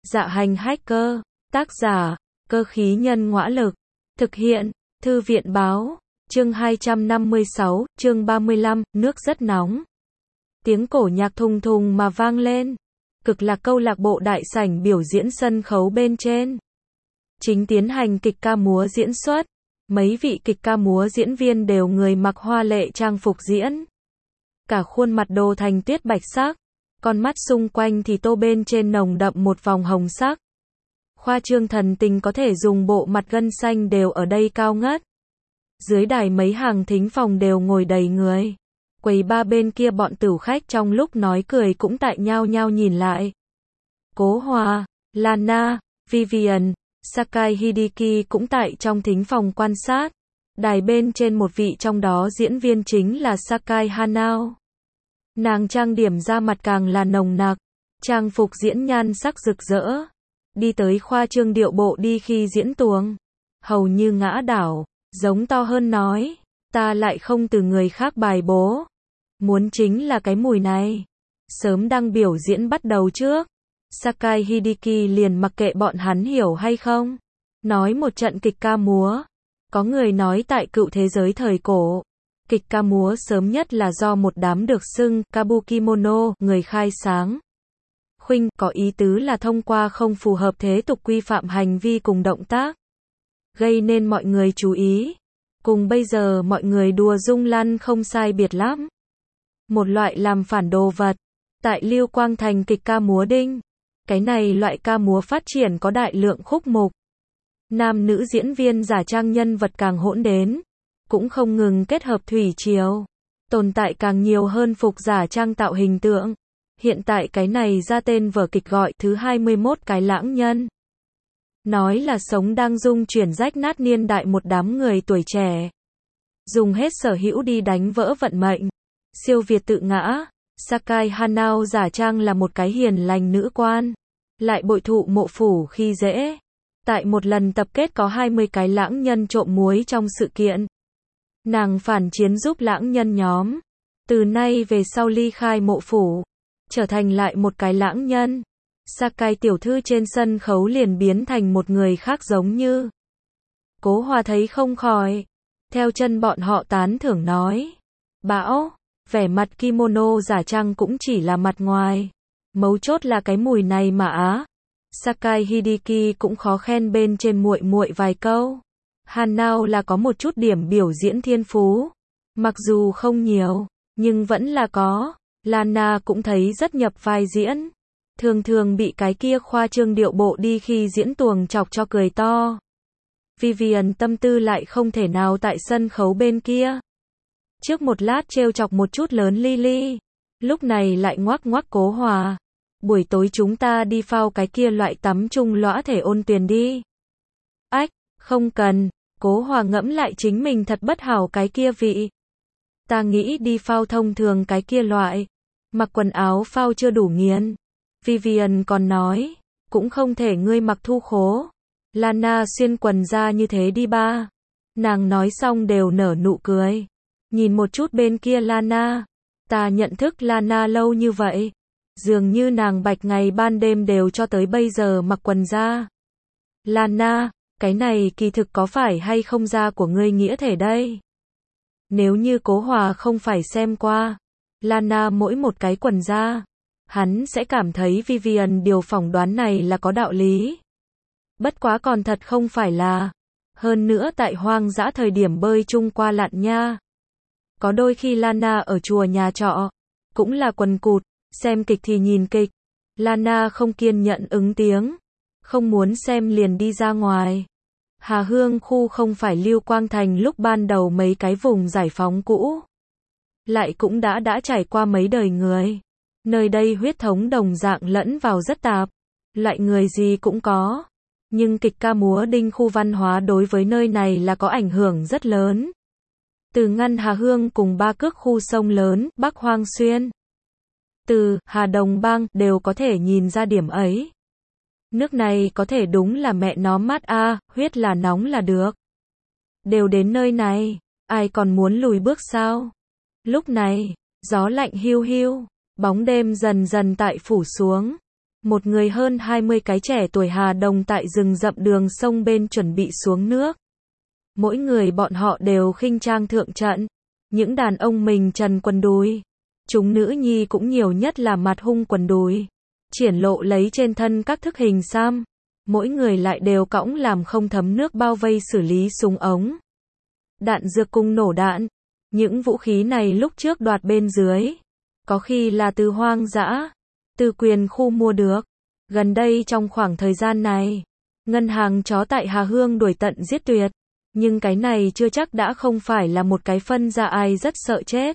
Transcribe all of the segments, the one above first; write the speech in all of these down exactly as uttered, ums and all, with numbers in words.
Dạ hành hacker, tác giả, cơ khí nhân ngõa lực, thực hiện, thư viện báo, chương hai trăm năm mươi sáu, chương ba mươi lăm, nước rất nóng. Tiếng cổ nhạc thùng thùng mà vang lên, cực lạc câu lạc bộ đại sảnh biểu diễn sân khấu bên trên. Chính tiến hành kịch ca múa diễn xuất, mấy vị kịch ca múa diễn viên đều người mặc hoa lệ trang phục diễn. Cả khuôn mặt đồ thành tuyết bạch sắc, con mắt xung quanh thì tô bên trên nồng đậm một vòng hồng sắc. Khoa trương thần tình có thể dùng bộ mặt gân xanh đều ở đây cao ngất. Dưới đài mấy hàng thính phòng đều ngồi đầy người. Quầy ba bên kia bọn tửu khách trong lúc nói cười cũng tại nhao nhao nhìn lại. Cố Hòa, Lana, Vivian, Sakai Hideki cũng tại trong thính phòng quan sát. Đài bên trên một vị trong đó diễn viên chính là Sakai Hanao. Nàng trang điểm da mặt càng là nồng nặc, trang phục diễn nhan sắc rực rỡ. Đi tới khoa trương điệu bộ đi khi diễn tuồng. Hầu như ngã đảo, giống to hơn nói, ta lại không từ người khác bài bố. Muốn chính là cái mùi này. Sớm đang biểu diễn bắt đầu trước. Sakai Hideki liền mặc kệ bọn hắn hiểu hay không. Nói một trận kịch ca múa. Có người nói tại cựu thế giới thời cổ, kịch ca múa sớm nhất là do một đám được xưng Kabukimono người khai sáng. Khuynh có ý tứ là thông qua không phù hợp thế tục quy phạm hành vi cùng động tác, gây nên mọi người chú ý. Cùng bây giờ mọi người đùa rung lăn không sai biệt lắm. Một loại làm phản đồ vật. Tại Lưu Quang Thành kịch ca múa đinh. Cái này loại ca múa phát triển có đại lượng khúc mục. Nam nữ diễn viên giả trang nhân vật càng hỗn đến. Cũng không ngừng kết hợp thủy triều. Tồn tại càng nhiều hơn phục giả trang tạo hình tượng. Hiện tại cái này ra tên vở kịch gọi thứ hai mươi mốt cái lãng nhân. Nói là sống đang dung chuyển rách nát niên đại một đám người tuổi trẻ. Dùng hết sở hữu đi đánh vỡ vận mệnh. Siêu việt tự ngã. Sakai Hanao giả trang là một cái hiền lành nữ quan. Lại bội thụ mộ phủ khi dễ. Tại một lần tập kết có hai mươi cái lãng nhân trộm muối trong sự kiện. Nàng phản chiến giúp lãng nhân nhóm. Từ nay về sau ly khai mộ phủ. Trở thành lại một cái lãng nhân. Sakai tiểu thư trên sân khấu liền biến thành một người khác giống như. Cố Hòa thấy không khỏi. Theo chân bọn họ tán thưởng nói. Bão, vẻ mặt kimono giả trang cũng chỉ là mặt ngoài. Mấu chốt là cái mùi này mà á. Sakai Hideki cũng khó khen bên trên muội muội vài câu. Hanao là có một chút điểm biểu diễn thiên phú. Mặc dù không nhiều, nhưng vẫn là có. Lana cũng thấy rất nhập vai diễn. Thường thường bị cái kia khoa trương điệu bộ đi khi diễn tuồng chọc cho cười to. Vivian tâm tư lại không thể nào tại sân khấu bên kia. Trước một lát trêu chọc một chút lớn Lily. Lúc này lại ngoắc ngoắc Cố Hòa. Buổi tối chúng ta đi phao cái kia loại tắm chung lõa thể ôn tuyền đi. Ách, không cần. Cố Hòa ngẫm lại chính mình thật bất hảo cái kia vị. Ta nghĩ đi phao thông thường cái kia loại. Mặc quần áo phao chưa đủ nghiền. Vivian còn nói, cũng không thể ngươi mặc thu khố. Lana xuyên quần ra như thế đi ba. Nàng nói xong đều nở nụ cười. Nhìn một chút bên kia Lana. Ta nhận thức Lana lâu như vậy. Dường như nàng bạch ngày ban đêm đều cho tới bây giờ mặc quần ra. Lana, cái này kỳ thực có phải hay không da của ngươi nghĩa thể đây? Nếu như Cố Hòa không phải xem qua Lana mỗi một cái quần da, hắn sẽ cảm thấy Vivian điều phỏng đoán này là có đạo lý. Bất quá còn thật không phải là. Hơn nữa tại hoang dã thời điểm bơi chung qua lặn nha. Có đôi khi Lana ở chùa nhà trọ, cũng là quần cụt, xem kịch thì nhìn kịch. Lana không kiên nhẫn ứng tiếng. Không muốn xem liền đi ra ngoài. Hà Hương khu không phải Lưu Quang Thành lúc ban đầu mấy cái vùng giải phóng cũ. Lại cũng đã đã trải qua mấy đời người. Nơi đây huyết thống đồng dạng lẫn vào rất tạp. Loại người gì cũng có. Nhưng kịch ca múa đinh khu văn hóa đối với nơi này là có ảnh hưởng rất lớn. Từ ngăn Hà Hương cùng ba cước khu sông lớn, Bắc Hoang Xuyên. Từ Hà Đồng Bang đều có thể nhìn ra điểm ấy. Nước này có thể đúng là mẹ nó mát a, à, huyết là nóng là được. Đều đến nơi này, ai còn muốn lùi bước sao? Lúc này, gió lạnh hiu hiu, bóng đêm dần dần tại phủ xuống. Một người hơn hai mươi cái trẻ tuổi Hà Đồng tại rừng rậm đường sông bên chuẩn bị xuống nước. Mỗi người bọn họ đều khinh trang thượng trận. Những đàn ông mình trần quần đùi. Chúng nữ nhi cũng nhiều nhất là mặt hung quần đùi. Triển lộ lấy trên thân các thức hình xăm. Mỗi người lại đều cõng làm không thấm nước bao vây xử lý súng ống. Đạn dược cùng nổ đạn. Những vũ khí này lúc trước đoạt bên dưới. Có khi là từ hoang dã, từ quyền khu mua được. Gần đây trong khoảng thời gian này, ngân hàng chó tại Hà Hương đuổi tận giết tuyệt. Nhưng cái này chưa chắc đã không phải là một cái phân ra ai rất sợ chết.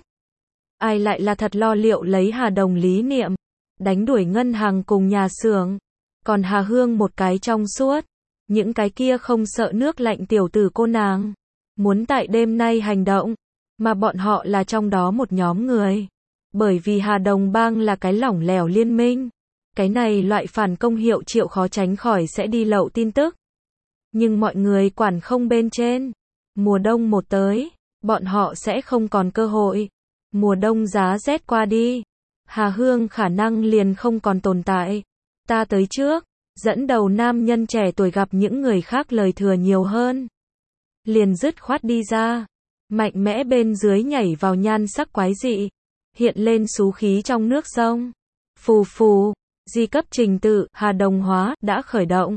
Ai lại là thật lo liệu lấy Hà Đồng lý niệm. Đánh đuổi ngân hàng cùng nhà xưởng. Còn Hà Hương một cái trong suốt. Những cái kia không sợ nước lạnh tiểu tử cô nàng. Muốn tại đêm nay hành động. Mà bọn họ là trong đó một nhóm người. Bởi vì Hà Đồng bang là cái lỏng lẻo liên minh. Cái này loại phản công hiệu triệu khó tránh khỏi sẽ đi lậu tin tức. Nhưng mọi người quản không bên trên. Mùa đông một tới, bọn họ sẽ không còn cơ hội. Mùa đông giá rét qua đi, Hà Hương khả năng liền không còn tồn tại. Ta tới trước, dẫn đầu nam nhân trẻ tuổi gặp những người khác lời thừa nhiều hơn. Liền dứt khoát đi ra, mạnh mẽ bên dưới nhảy vào nhan sắc quái dị, hiện lên xú khí trong nước sông. Phù phù, di cấp trình tự, Hà Đồng hóa, đã khởi động.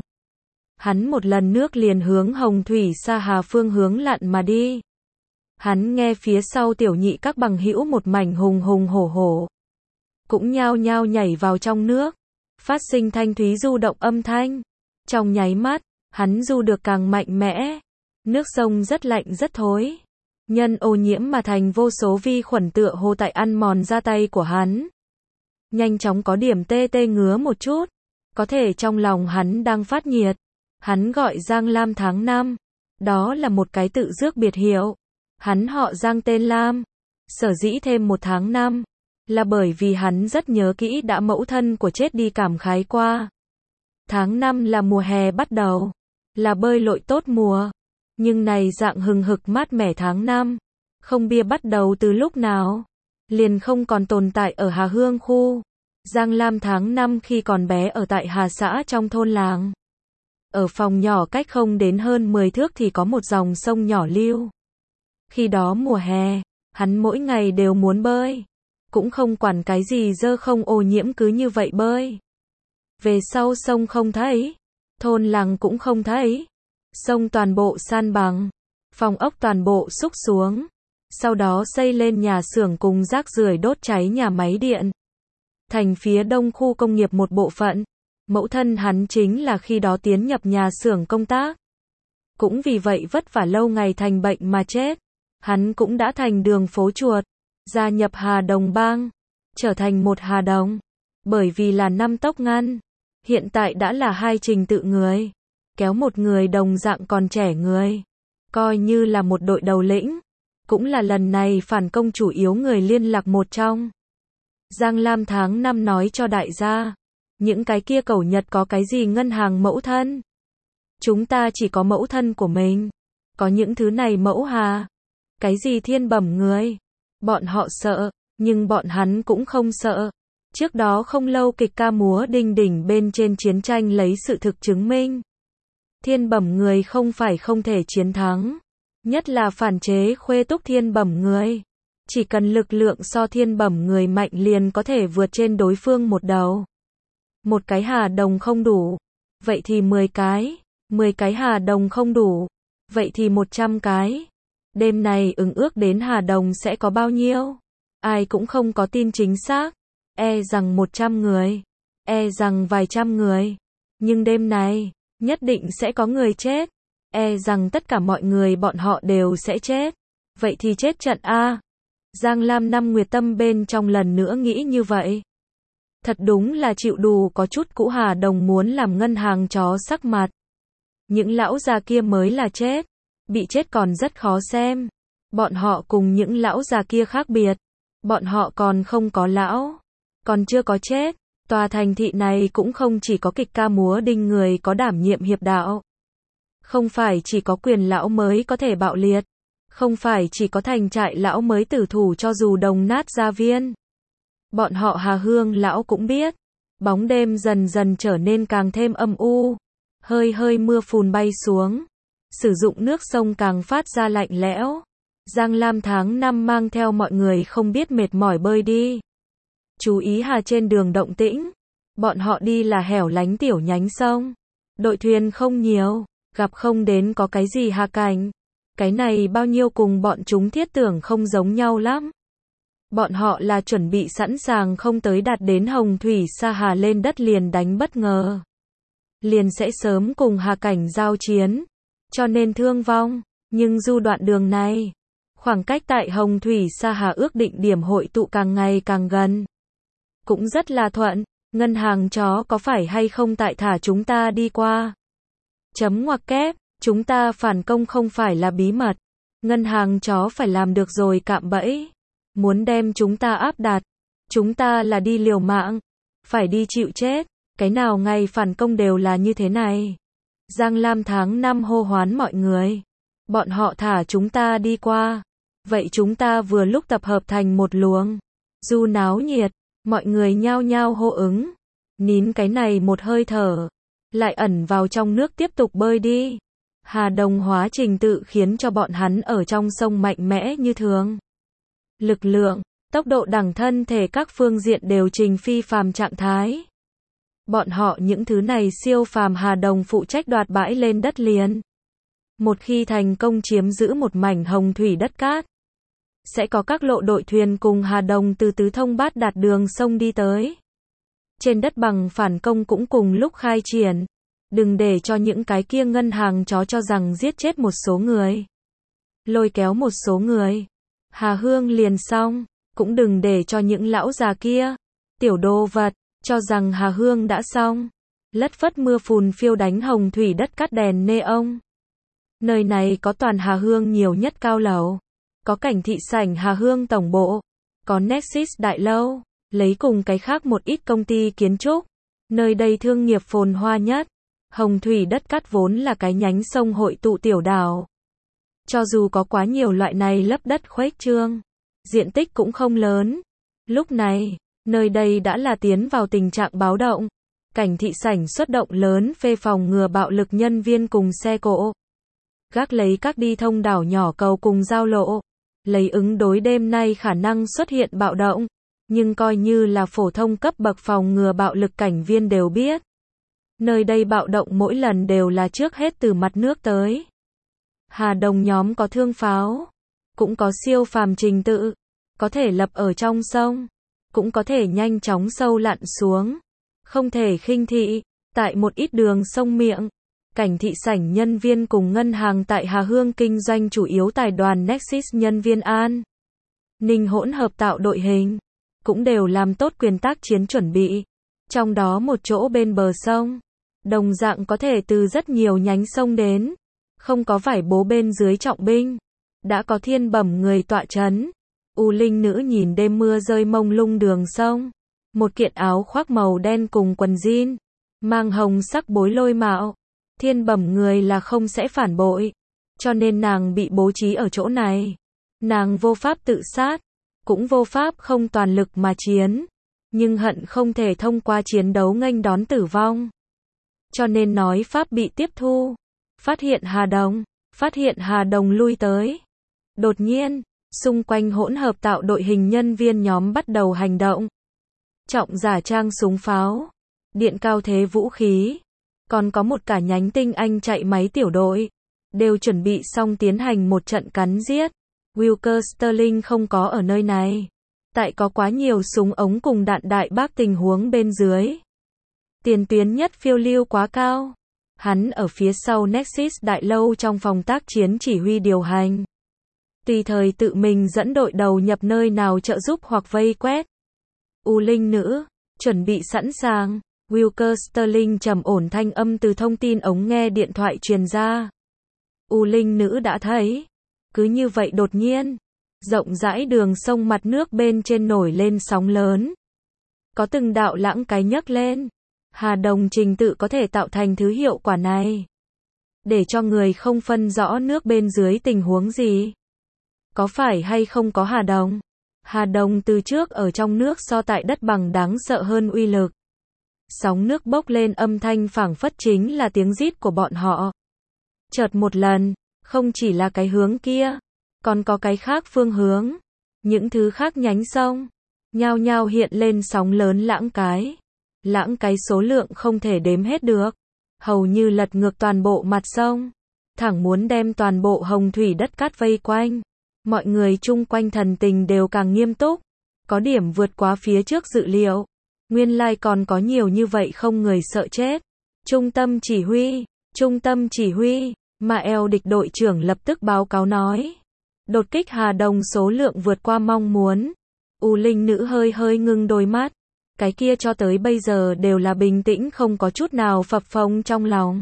Hắn một lần nước liền hướng Hồng Thủy Sa Hà phương hướng lặn mà đi. Hắn nghe phía sau tiểu nhị các bằng hữu một mảnh hùng hùng hổ hổ. Cũng nhao nhao nhảy vào trong nước. Phát sinh thanh thúy du động âm thanh. Trong nháy mắt, hắn du được càng mạnh mẽ. Nước sông rất lạnh rất thối. Nhân ô nhiễm mà thành vô số vi khuẩn tựa hồ tại ăn mòn da tay của hắn. Nhanh chóng có điểm tê tê ngứa một chút. Có thể trong lòng hắn đang phát nhiệt. Hắn gọi Giang Lam tháng năm. Đó là một cái tự rước biệt hiệu. Hắn họ Giang tên Lam. Sở dĩ thêm một tháng năm. Là bởi vì hắn rất nhớ kỹ đã mẫu thân của chết đi cảm khái qua. Tháng năm là mùa hè bắt đầu. Là bơi lội tốt mùa. Nhưng này dạng hừng hực mát mẻ tháng năm. Không bia bắt đầu từ lúc nào. Liền không còn tồn tại ở Hà Hương khu. Giang Lam tháng năm khi còn bé ở tại Hà xã trong thôn làng. Ở phòng nhỏ cách không đến hơn mười thước thì có một dòng sông nhỏ lưu. Khi đó mùa hè, hắn mỗi ngày đều muốn bơi. Cũng không quản cái gì dơ không ô nhiễm cứ như vậy bơi. Về sau sông không thấy. Thôn làng cũng không thấy. Sông toàn bộ san bằng. Phòng ốc toàn bộ xúc xuống. Sau đó xây lên nhà xưởng cùng rác rưởi đốt cháy nhà máy điện. Thành phía đông khu công nghiệp một bộ phận. Mẫu thân hắn chính là khi đó tiến nhập nhà xưởng công tác. Cũng vì vậy vất vả lâu ngày thành bệnh mà chết. Hắn cũng đã thành đường phố chuột. Gia nhập Hà Đồng bang. Trở thành một Hà Đồng. Bởi vì là năm tốc ngăn. Hiện tại đã là hai trình tự người. Kéo một người đồng dạng còn trẻ người. Coi như là một đội đầu lĩnh. Cũng là lần này phản công chủ yếu người liên lạc một trong. Giang Lam tháng năm nói cho đại gia. Những cái kia cẩu Nhật có cái gì ngân hàng mẫu thân. Chúng ta chỉ có mẫu thân của mình. Có những thứ này mẫu hà. Cái gì thiên bẩm người. Bọn họ sợ, nhưng bọn hắn cũng không sợ. Trước đó không lâu kịch ca múa đinh đỉnh bên trên chiến tranh lấy sự thực chứng minh. Thiên bẩm người không phải không thể chiến thắng. Nhất là phản chế khuê túc thiên bẩm người. Chỉ cần lực lượng so thiên bẩm người mạnh liền có thể vượt trên đối phương một đầu. Một cái Hà Đồng không đủ. Vậy thì mười cái. Mười cái Hà Đồng không đủ. Vậy thì một trăm cái. Đêm này ứng ước đến Hà Đồng sẽ có bao nhiêu? Ai cũng không có tin chính xác. E rằng một trăm người. E rằng vài trăm người. Nhưng đêm này, nhất định sẽ có người chết. E rằng tất cả mọi người bọn họ đều sẽ chết. Vậy thì chết trận A. Giang Lam năm Nguyệt Tâm bên trong lần nữa nghĩ như vậy. Thật đúng là chịu đủ có chút cũ Hà Đồng muốn làm ngân hàng chó sắc mặt. Những lão già kia mới là chết. Bị chết còn rất khó xem. Bọn họ cùng những lão già kia khác biệt. Bọn họ còn không có lão. Còn chưa có chết. Tòa thành thị này cũng không chỉ có kịch ca múa đinh người có đảm nhiệm hiệp đạo. Không phải chỉ có quyền lão mới có thể bạo liệt. Không phải chỉ có thành trại lão mới tử thủ cho dù đồng nát gia viên. Bọn họ Hà Hương lão cũng biết. Bóng đêm dần dần trở nên càng thêm âm u. Hơi hơi mưa phùn bay xuống. Sử dụng nước sông càng phát ra lạnh lẽo. Giang Lam tháng năm mang theo mọi người không biết mệt mỏi bơi đi. Chú ý Hà trên đường động tĩnh. Bọn họ đi là hẻo lánh tiểu nhánh sông. Đội thuyền không nhiều, gặp không đến có cái gì hà cảnh. Cái này bao nhiêu cùng bọn chúng thiết tưởng không giống nhau lắm. Bọn họ là chuẩn bị sẵn sàng không tới đạt đến Hồng Thủy Sa Hà lên đất liền đánh bất ngờ. Liền sẽ sớm cùng hà cảnh giao chiến. Cho nên thương vong. Nhưng dù đoạn đường này, khoảng cách tại Hồng Thủy Sa Hà ước định điểm hội tụ càng ngày càng gần. Cũng rất là thuận. Ngân hàng chó có phải hay không tại thả chúng ta đi qua? Chấm ngoặc kép, chúng ta phản công không phải là bí mật. Ngân hàng chó phải làm được rồi cạm bẫy. Muốn đem chúng ta áp đặt. Chúng ta là đi liều mạng. Phải đi chịu chết. Cái nào ngày phản công đều là như thế này. Giang Lam tháng năm hô hoán mọi người. Bọn họ thả chúng ta đi qua. Vậy chúng ta vừa lúc tập hợp thành một luồng. Du náo nhiệt. Mọi người nhao nhao hô ứng. Nín cái này một hơi thở. Lại ẩn vào trong nước tiếp tục bơi đi. Hà đồng hóa trình tự khiến cho bọn hắn ở trong sông mạnh mẽ như thường. Lực lượng, tốc độ đẳng thân thể các phương diện đều trình phi phàm trạng thái. Bọn họ những thứ này siêu phàm Hà đồng phụ trách đoạt bãi lên đất liền. Một khi thành công chiếm giữ một mảnh hồng thủy đất cát, sẽ có các lộ đội thuyền cùng Hà đồng từ tứ thông bát đạt đường sông đi tới. Trên đất bằng phản công cũng cùng lúc khai triển. Đừng để cho những cái kia ngân hàng chó cho rằng giết chết một số người. Lôi kéo một số người. Hà Hương liền xong. Cũng đừng để cho những lão già kia, tiểu đồ vật, cho rằng Hà Hương đã xong. Lất phất mưa phùn phiêu đánh hồng thủy đất cát đèn nê ông. Nơi này có toàn Hà Hương nhiều nhất cao lầu. Có cảnh thị sảnh Hà Hương tổng bộ. Có Nexus đại lâu. Lấy cùng cái khác một ít công ty kiến trúc. Nơi đây thương nghiệp phồn hoa nhất. Hồng thủy đất cát vốn là cái nhánh sông hội tụ tiểu đảo. Cho dù có quá nhiều loại này lấp đất khuếch trương, diện tích cũng không lớn. Lúc này, nơi đây đã là tiến vào tình trạng báo động. Cảnh thị sảnh xuất động lớn phê phòng ngừa bạo lực nhân viên cùng xe cộ. Gác lấy các đi thông đảo nhỏ cầu cùng giao lộ. Lấy ứng đối đêm nay khả năng xuất hiện bạo động. Nhưng coi như là phổ thông cấp bậc phòng ngừa bạo lực cảnh viên đều biết. Nơi đây bạo động mỗi lần đều là trước hết từ mặt nước tới. Hà đồng nhóm có thương pháo. Cũng có siêu phàm trình tự. Có thể lập ở trong sông. Cũng có thể nhanh chóng sâu lặn xuống. Không thể khinh thị. Tại một ít đường sông miệng. Cảnh thị sảnh nhân viên cùng ngân hàng tại Hà Hương kinh doanh chủ yếu tài đoàn Nexus nhân viên An Ninh hỗn hợp tạo đội hình. Cũng đều làm tốt quyền tác chiến chuẩn bị. Trong đó một chỗ bên bờ sông. Đồng dạng có thể từ rất nhiều nhánh sông đến. Không có vải bố bên dưới trọng binh. Đã có thiên bẩm người tọa chấn. U Linh nữ nhìn đêm mưa rơi mông lung đường sông. Một kiện áo khoác màu đen cùng quần jean. Mang hồng sắc bối lôi mạo. Thiên bẩm người là không sẽ phản bội. Cho nên nàng bị bố trí ở chỗ này. Nàng vô pháp tự sát. Cũng vô pháp không toàn lực mà chiến. Nhưng hận không thể thông qua chiến đấu nghênh đón tử vong. Cho nên nói pháp bị tiếp thu. Phát hiện Hà Đồng. Phát hiện Hà Đồng lui tới. Đột nhiên, xung quanh hỗn hợp tạo đội hình nhân viên nhóm bắt đầu hành động. Trọng giả trang súng pháo. Điện cao thế vũ khí. Còn có một cả nhánh tinh anh chạy máy tiểu đội. Đều chuẩn bị xong tiến hành một trận cắn giết. Wilker Sterling không có ở nơi này. Tại có quá nhiều súng ống cùng đạn đại bác tình huống bên dưới. Tiền tuyến nhất phiêu lưu quá cao. Hắn ở phía sau Nexus đại lâu trong phòng tác chiến chỉ huy điều hành. Tùy thời tự mình dẫn đội đầu nhập nơi nào trợ giúp hoặc vây quét. U Linh nữ, chuẩn bị sẵn sàng. Wilker Sterling trầm ổn thanh âm từ thông tin ống nghe điện thoại truyền ra. U Linh nữ đã thấy. Cứ như vậy đột nhiên. Rộng rãi đường sông mặt nước bên trên nổi lên sóng lớn. Có từng đạo lãng cái nhấc lên. Hà đồng trình tự có thể tạo thành thứ hiệu quả này. Để cho người không phân rõ nước bên dưới tình huống gì. Có phải hay không có Hà đồng? Hà đồng từ trước ở trong nước so tại đất bằng đáng sợ hơn uy lực. Sóng nước bốc lên âm thanh phảng phất chính là tiếng rít của bọn họ. Chợt một lần, không chỉ là cái hướng kia, còn có cái khác phương hướng. Những thứ khác nhánh sông, nhao nhao hiện lên sóng lớn lãng cái. Lãng cái số lượng không thể đếm hết được. Hầu như lật ngược toàn bộ mặt sông. Thẳng muốn đem toàn bộ hồng thủy đất cát vây quanh. Mọi người chung quanh thần tình đều càng nghiêm túc. Có điểm vượt quá phía trước dự liệu. Nguyên lai còn có nhiều như vậy không người sợ chết. Trung tâm chỉ huy, trung tâm chỉ huy, mà eo địch đội trưởng lập tức báo cáo nói. Đột kích Hà Đồng số lượng vượt qua mong muốn. U Linh nữ hơi hơi ngưng đôi mắt. Cái kia cho tới bây giờ đều là bình tĩnh không có chút nào phập phồng trong lòng.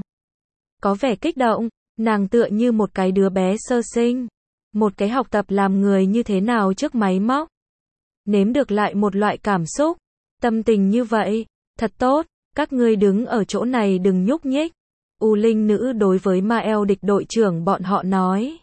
Có vẻ kích động, nàng tựa như một cái đứa bé sơ sinh. Một cái học tập làm người như thế nào trước máy móc. Nếm được lại một loại cảm xúc. Tâm tình như vậy, thật tốt, các ngươi đứng ở chỗ này đừng nhúc nhích. U Linh nữ đối với Ma eo địch đội trưởng bọn họ nói.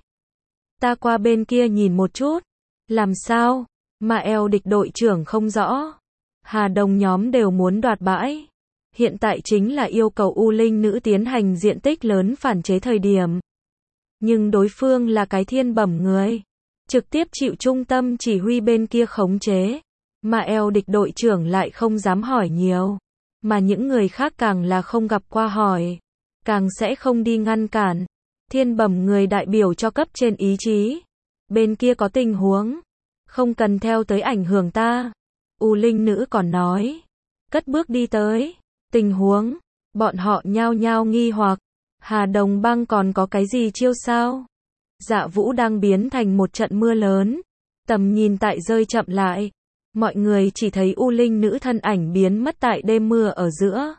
Ta qua bên kia nhìn một chút. Làm sao? Ma eo địch đội trưởng không rõ. Hà Đồng nhóm đều muốn đoạt bãi. Hiện tại chính là yêu cầu U Linh nữ tiến hành diện tích lớn phản chế thời điểm. Nhưng đối phương là cái thiên bẩm người. Trực tiếp chịu trung tâm chỉ huy bên kia khống chế. Mà eo địch đội trưởng lại không dám hỏi nhiều. Mà những người khác càng là không gặp qua hỏi. Càng sẽ không đi ngăn cản. Thiên bẩm người đại biểu cho cấp trên ý chí. Bên kia có tình huống. Không cần theo tới ảnh hưởng ta. U Linh nữ còn nói. Cất bước đi tới. Tình huống. Bọn họ nhao nhao nghi hoặc. Hà Đồng băng còn có cái gì chiêu sao? Dạ Vũ đang biến thành một trận mưa lớn. Tầm nhìn tại rơi chậm lại. Mọi người chỉ thấy U Linh nữ thân ảnh biến mất tại đêm mưa ở giữa.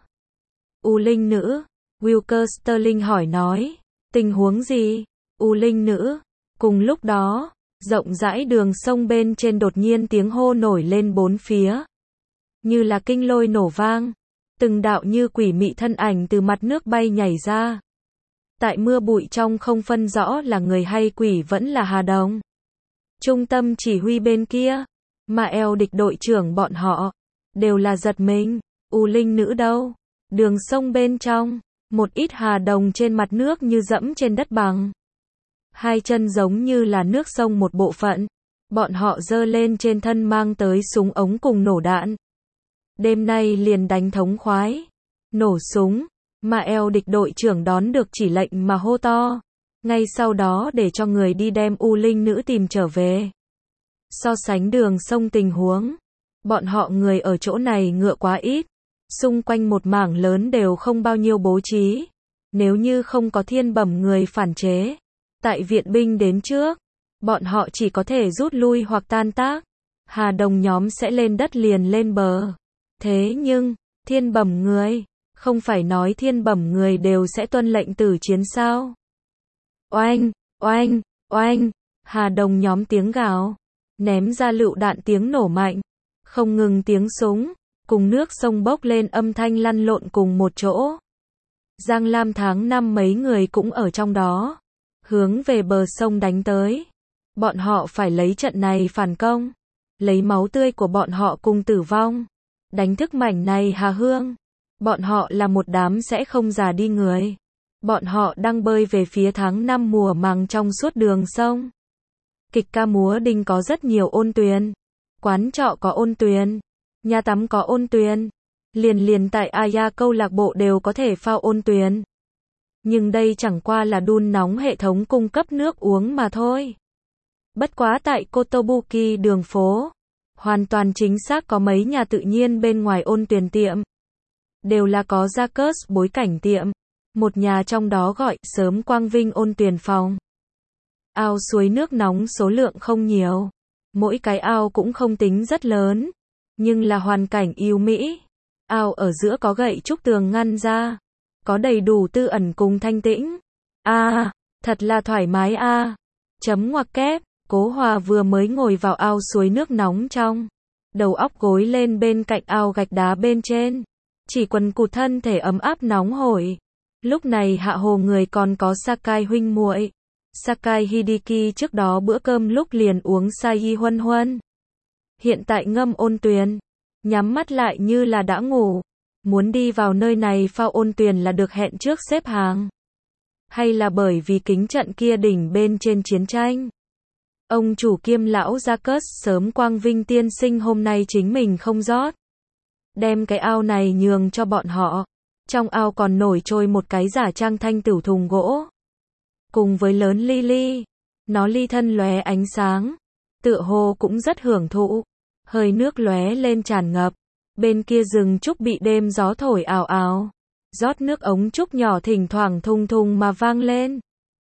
U Linh nữ. Wilker Sterling hỏi nói. Tình huống gì? U Linh nữ. Cùng lúc đó, rộng rãi đường sông bên trên đột nhiên tiếng hô nổi lên bốn phía. Như là kinh lôi nổ vang. Từng đạo như quỷ mị thân ảnh từ mặt nước bay nhảy ra. Tại mưa bụi trong không phân rõ là người hay quỷ vẫn là Hà Đồng. Trung tâm chỉ huy bên kia. Mà eo địch đội trưởng bọn họ. Đều là giật mình. U Linh nữ đâu? Đường sông bên trong. Một ít Hà Đồng trên mặt nước như dẫm trên đất bằng. Hai chân giống như là nước sông một bộ phận. Bọn họ giơ lên trên thân mang tới súng ống cùng nổ đạn. Đêm nay liền đánh thống khoái. Nổ súng. Mà eo địch đội trưởng đón được chỉ lệnh mà hô to. Ngay sau đó để cho người đi đem U Linh nữ tìm trở về. So sánh đường sông tình huống. Bọn họ người ở chỗ này ngựa quá ít. Xung quanh một mảng lớn đều không bao nhiêu bố trí. Nếu như không có thiên bẩm người phản chế. Tại viện binh đến trước. Bọn họ chỉ có thể rút lui hoặc tan tác. Hà Đồng nhóm sẽ lên đất liền lên bờ. Thế nhưng, thiên bẩm người. Không phải nói thiên bẩm người đều sẽ tuân lệnh tử chiến sao? Oanh, oanh, oanh. Hà Đồng nhóm tiếng gào. Ném ra lựu đạn tiếng nổ mạnh. Không ngừng tiếng súng. Cùng nước sông bốc lên âm thanh lăn lộn cùng một chỗ. Giang Lam tháng năm mấy người cũng ở trong đó. Hướng về bờ sông đánh tới. Bọn họ phải lấy trận này phản công. Lấy máu tươi của bọn họ cùng tử vong. Đánh thức mảnh này Hà Hương. Bọn họ là một đám sẽ không già đi người. Bọn họ đang bơi về phía tháng năm mùa màng trong suốt đường sông. Kịch ca múa đinh có rất nhiều ôn tuyền. Quán trọ có ôn tuyền. Nhà tắm có ôn tuyền. Liền liền tại Aya câu lạc bộ đều có thể phao ôn tuyền. Nhưng đây chẳng qua là đun nóng hệ thống cung cấp nước uống mà thôi. Bất quá tại Kotobuki đường phố. Hoàn toàn chính xác có mấy nhà tự nhiên bên ngoài ôn tuyền tiệm. Đều là có Jacques bối cảnh tiệm. Một nhà trong đó gọi sớm quang vinh ôn tuyền phòng. Ao suối nước nóng số lượng không nhiều. Mỗi cái ao cũng không tính rất lớn. Nhưng là hoàn cảnh yêu mỹ. Ao ở giữa có gậy trúc tường ngăn ra. Có đầy đủ tư ẩn cùng thanh tĩnh. A, à, thật là thoải mái a. À. Chấm ngoặc kép, Cố Hòa vừa mới ngồi vào ao suối nước nóng trong. Đầu óc gối lên bên cạnh ao gạch đá bên trên. Chỉ quần cụt thân thể ấm áp nóng hổi. Lúc này hạ hồ người còn có Sakai huynh muội. Sakai Hideki trước đó bữa cơm lúc liền uống sai huân huân. Hiện tại ngâm ôn tuyền. Nhắm mắt lại như là đã ngủ. Muốn đi vào nơi này phao ôn tuyền là được hẹn trước xếp hàng? Hay là bởi vì kính trận kia đỉnh bên trên chiến tranh? Ông chủ kiêm lão Gia-cớt sớm quang vinh tiên sinh hôm nay chính mình không rót. Đem cái ao này nhường cho bọn họ. Trong ao còn nổi trôi một cái giả trang thanh tửu thùng gỗ. Cùng với lớn ly ly. Nó ly thân lóe ánh sáng. Tựa hồ cũng rất hưởng thụ. Hơi nước lóe lên tràn ngập. Bên kia rừng trúc bị đêm gió thổi ào ào. Rót nước ống trúc nhỏ thỉnh thoảng thùng thùng mà vang lên.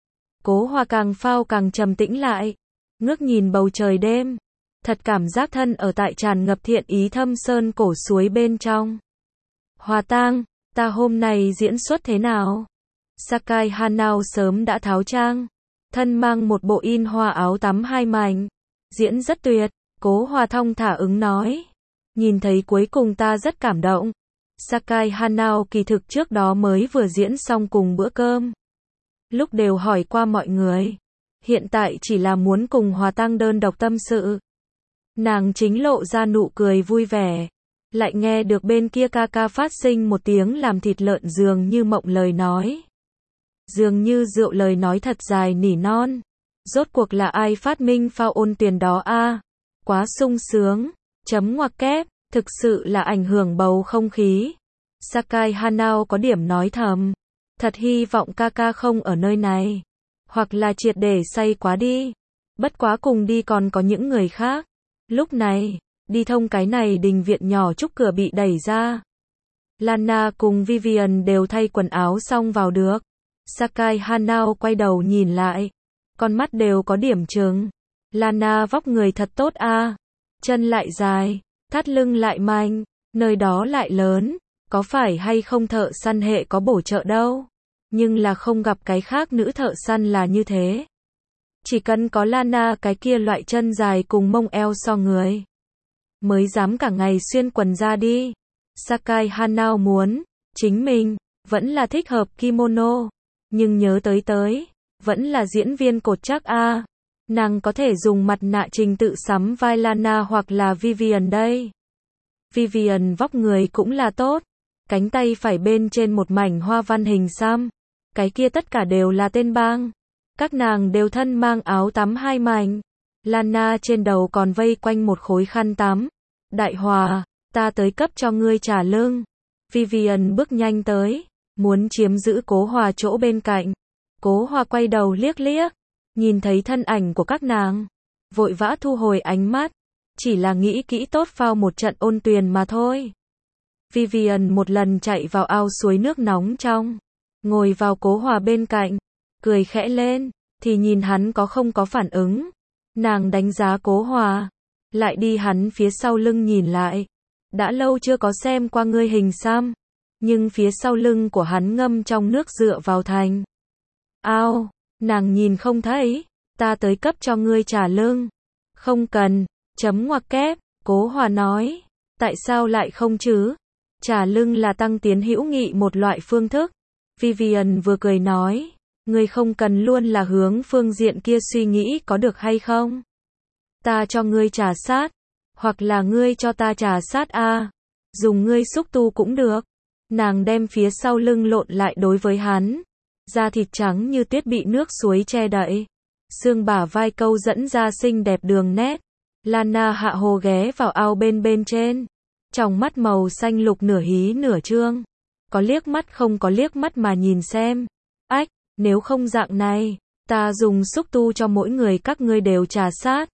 Cố Hòa càng phao càng trầm tĩnh lại. Ngước nhìn bầu trời đêm. Thật cảm giác thân ở tại tràn ngập thiện ý thâm sơn cổ suối bên trong. Hòa tang, ta hôm nay diễn xuất thế nào? Sakai Hanao sớm đã tháo trang. Thân mang một bộ in hoa áo tắm hai mảnh. Diễn rất tuyệt. Cố Hòa thong thả ứng nói. Nhìn thấy cuối cùng ta rất cảm động. Sakai Hanao kỳ thực trước đó mới vừa diễn xong cùng bữa cơm. Lúc đều hỏi qua mọi người. Hiện tại chỉ là muốn cùng Hòa tang đơn độc tâm sự. Nàng chính lộ ra nụ cười vui vẻ. Lại nghe được bên kia ca ca phát sinh một tiếng làm thịt lợn dường như mộng lời nói. Dường như rượu lời nói thật dài nỉ non. Rốt cuộc là ai phát minh phao ôn tuyền đó a? Quá sung sướng. Chấm ngoặc kép. Thực sự là ảnh hưởng bầu không khí. Sakai Hanao có điểm nói thầm. Thật hy vọng ca ca không ở nơi này. Hoặc là triệt để say quá đi. Bất quá cùng đi còn có những người khác. Lúc này, đi thông cái này đình viện nhỏ trúc cửa bị đẩy ra. Lana cùng Vivian đều thay quần áo xong vào được. Sakai Hanao quay đầu nhìn lại. Con mắt đều có điểm trừng. Lana vóc người thật tốt a. Chân lại dài. Thắt lưng lại mạnh, nơi đó lại lớn, có phải hay không thợ săn hệ có bổ trợ đâu, nhưng là không gặp cái khác nữ thợ săn là như thế. Chỉ cần có Lana cái kia loại chân dài cùng mông eo so người, mới dám cả ngày xuyên quần ra đi. Sakai Hanao muốn, chính mình, vẫn là thích hợp kimono, nhưng nhớ tới tới, vẫn là diễn viên cột chắc a. Nàng có thể dùng mặt nạ trình tự sắm vai Lana hoặc là Vivian đây. Vivian vóc người cũng là tốt. Cánh tay phải bên trên một mảnh hoa văn hình xăm. Cái kia tất cả đều là tên bang. Các nàng đều thân mang áo tắm hai mảnh. Lana trên đầu còn vây quanh một khối khăn tắm. Đại Hòa, ta tới cấp cho ngươi trả lưng. Vivian bước nhanh tới. Muốn chiếm giữ Cố Hòa chỗ bên cạnh. Cố Hòa quay đầu liếc liếc. Nhìn thấy thân ảnh của các nàng, vội vã thu hồi ánh mắt, chỉ là nghĩ kỹ tốt phao một trận ôn tuyền mà thôi. Vivian một lần chạy vào ao suối nước nóng trong, ngồi vào Cố Hòa bên cạnh, cười khẽ lên, thì nhìn hắn có không có phản ứng. Nàng đánh giá Cố Hòa, lại đi hắn phía sau lưng nhìn lại. Đã lâu chưa có xem qua ngươi hình xăm, nhưng phía sau lưng của hắn ngâm trong nước dựa vào thành ao. Nàng nhìn không thấy, ta tới cấp cho ngươi trả lưng. Không cần, chấm ngoặc kép, Cố Hòa nói. Tại sao lại không chứ? Trả lưng là tăng tiến hữu nghị một loại phương thức. Vivian vừa cười nói, ngươi không cần luôn là hướng phương diện kia suy nghĩ có được hay không? Ta cho ngươi trả sát, hoặc là ngươi cho ta trả sát a, dùng ngươi xúc tu cũng được. Nàng đem phía sau lưng lộn lại đối với hắn. Da thịt trắng như tuyết bị nước suối che đậy. Xương bả vai câu dẫn ra xinh đẹp đường nét. Lana hạ hồ ghé vào ao bên bên trên. Trong mắt màu xanh lục nửa hí nửa trương. Có liếc mắt không có liếc mắt mà nhìn xem. Ách, nếu không dạng này, ta dùng xúc tu cho mỗi người các ngươi đều trà sát.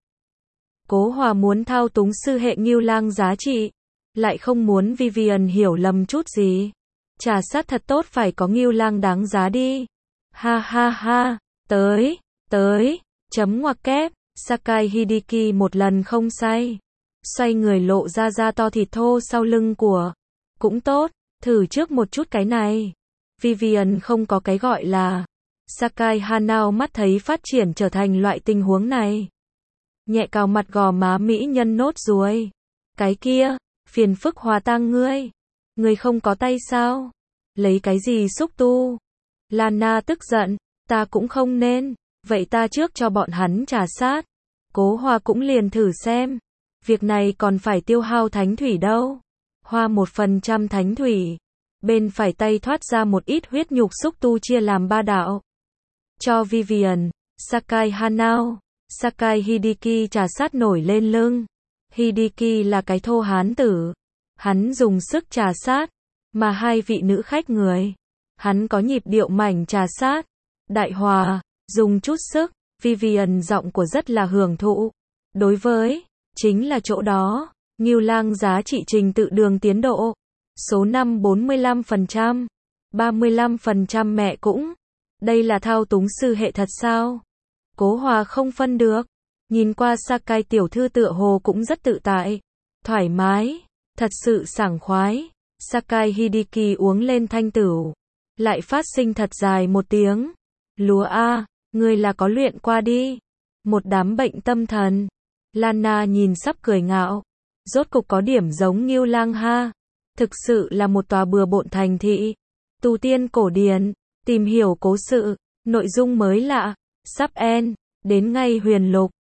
Cố Hòa muốn thao túng sư hệ Ngưu Lang giá trị. Lại không muốn Vivian hiểu lầm chút gì. Trà sát thật tốt phải có Ngưu Lang đáng giá đi. Ha ha ha, tới, tới, chấm ngoặc kép, Sakai Hideki một lần không say. Xoay người lộ ra da to thịt thô sau lưng của. Cũng tốt, thử trước một chút cái này. Vivian không có cái gọi là. Sakai Hanao mắt thấy phát triển trở thành loại tình huống này. Nhẹ cào mặt gò má mỹ nhân nốt ruồi. Cái kia, phiền phức Hòa tang ngươi. Ngươi không có tay sao? Lấy cái gì xúc tu? Lana tức giận, ta cũng không nên, vậy ta trước cho bọn hắn trà sát. Cố Hòa cũng liền thử xem. Việc này còn phải tiêu hao thánh thủy đâu. Hoa một phần trăm thánh thủy. Bên phải tay thoát ra một ít huyết nhục xúc tu chia làm ba đạo. Cho Vivian, Sakai Hanao, Sakai Hideki trà sát nổi lên lưng. Hideki là cái thô hán tử. Hắn dùng sức trà sát. Mà hai vị nữ khách người. Hắn có nhịp điệu mảnh trà sát. Đại hòa, dùng chút sức. Vivian giọng của rất là hưởng thụ. Đối với, chính là chỗ đó. Ngưu Lang giá trị trình tự đường tiến độ. Số năm bốn mươi lăm phần trăm. ba mươi lăm phần trăm mẹ cũng. Đây là thao túng sư hệ thật sao? Cố Hòa không phân được. Nhìn qua Sakai tiểu thư tựa hồ cũng rất tự tại. Thoải mái. Thật sự sảng khoái. Sakai Hideki uống lên thanh tửu. Lại phát sinh thật dài một tiếng. Lúa a, người là có luyện qua đi. Một đám bệnh tâm thần. Lana nhìn sắp cười ngạo. Rốt cục có điểm giống Ngưu Lang ha. Thực sự là một tòa bừa bộn thành thị. Tu tiên cổ điển. Tìm hiểu cố sự. Nội dung mới lạ. Sắp end. Đến ngay huyền lục.